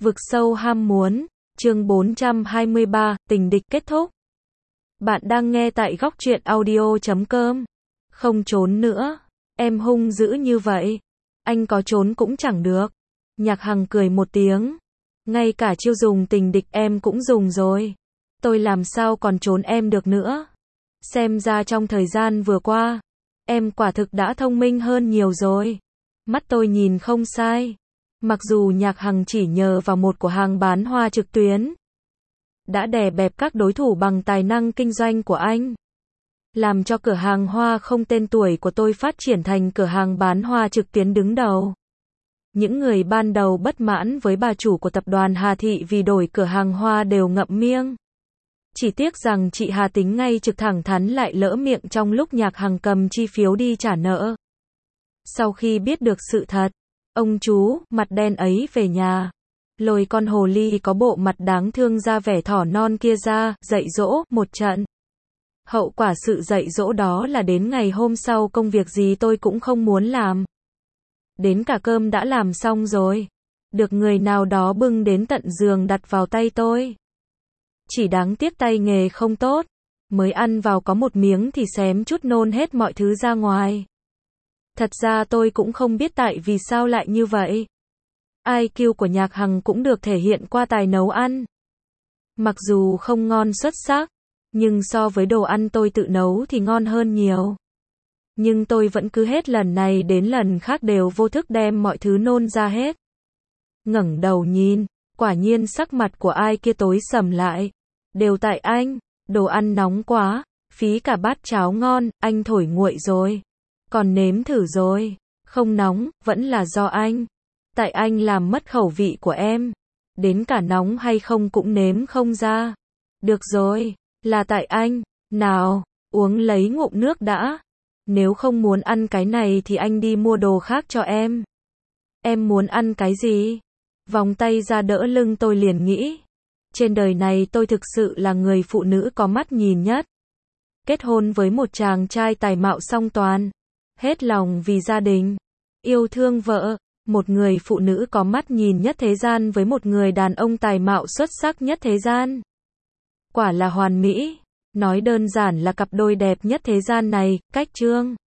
Vực sâu ham muốn, chương 423, tình địch kết thúc. Bạn đang nghe tại góc truyện audio.com. Không trốn nữa, em hung dữ như vậy. Anh có trốn cũng chẳng được. Nhạc Hằng cười một tiếng. Ngay cả chiêu dùng tình địch em cũng dùng rồi. Tôi làm sao còn trốn em được nữa. Xem ra trong thời gian vừa qua, em quả thực đã thông minh hơn nhiều rồi. Mắt tôi nhìn không sai. Mặc dù Nhạc Hằng chỉ nhờ vào một cửa hàng bán hoa trực tuyến, đã đè bẹp các đối thủ bằng tài năng kinh doanh của anh. Làm cho cửa hàng hoa không tên tuổi của tôi phát triển thành cửa hàng bán hoa trực tuyến đứng đầu. Những người ban đầu bất mãn với bà chủ của tập đoàn Hà Thị vì đổi cửa hàng hoa đều ngậm miệng. Chỉ tiếc rằng chị Hà tính ngay trực thẳng thắn lại lỡ miệng trong lúc Nhạc Hằng cầm chi phiếu đi trả nợ. Sau khi biết được sự thật, ông chú mặt đen ấy về nhà, lôi con hồ ly có bộ mặt đáng thương ra vẻ thỏ non kia ra, dạy dỗ một trận. Hậu quả sự dạy dỗ đó là đến ngày hôm sau công việc gì tôi cũng không muốn làm. Đến cả cơm đã làm xong rồi, được người nào đó bưng đến tận giường đặt vào tay tôi. Chỉ đáng tiếc tay nghề không tốt, mới ăn vào có một miếng thì xém chút nôn hết mọi thứ ra ngoài. Thật ra tôi cũng không biết tại vì sao lại như vậy. IQ của Nhạc Hằng cũng được thể hiện qua tài nấu ăn. Mặc dù không ngon xuất sắc, nhưng so với đồ ăn tôi tự nấu thì ngon hơn nhiều. Nhưng tôi vẫn cứ hết lần này đến lần khác đều vô thức đem mọi thứ nôn ra hết. Ngẩng đầu nhìn, quả nhiên sắc mặt của ai kia tối sầm lại. Đều tại anh, đồ ăn nóng quá, phí cả bát cháo ngon, anh thổi nguội rồi. Còn nếm thử rồi, không nóng, vẫn là do anh. Tại anh làm mất khẩu vị của em. Đến cả nóng hay không cũng nếm không ra. Được rồi, là tại anh. Nào, uống lấy ngụm nước đã. Nếu không muốn ăn cái này thì anh đi mua đồ khác cho em. Em muốn ăn cái gì? Vòng tay ra đỡ lưng tôi liền nghĩ. Trên đời này tôi thực sự là người phụ nữ có mắt nhìn nhất. Kết hôn với một chàng trai tài mạo song toàn. Hết lòng vì gia đình. Yêu thương vợ. Một người phụ nữ có mắt nhìn nhất thế gian với một người đàn ông tài mạo xuất sắc nhất thế gian. Quả là hoàn mỹ. Nói đơn giản là cặp đôi đẹp nhất thế gian này, cách chương.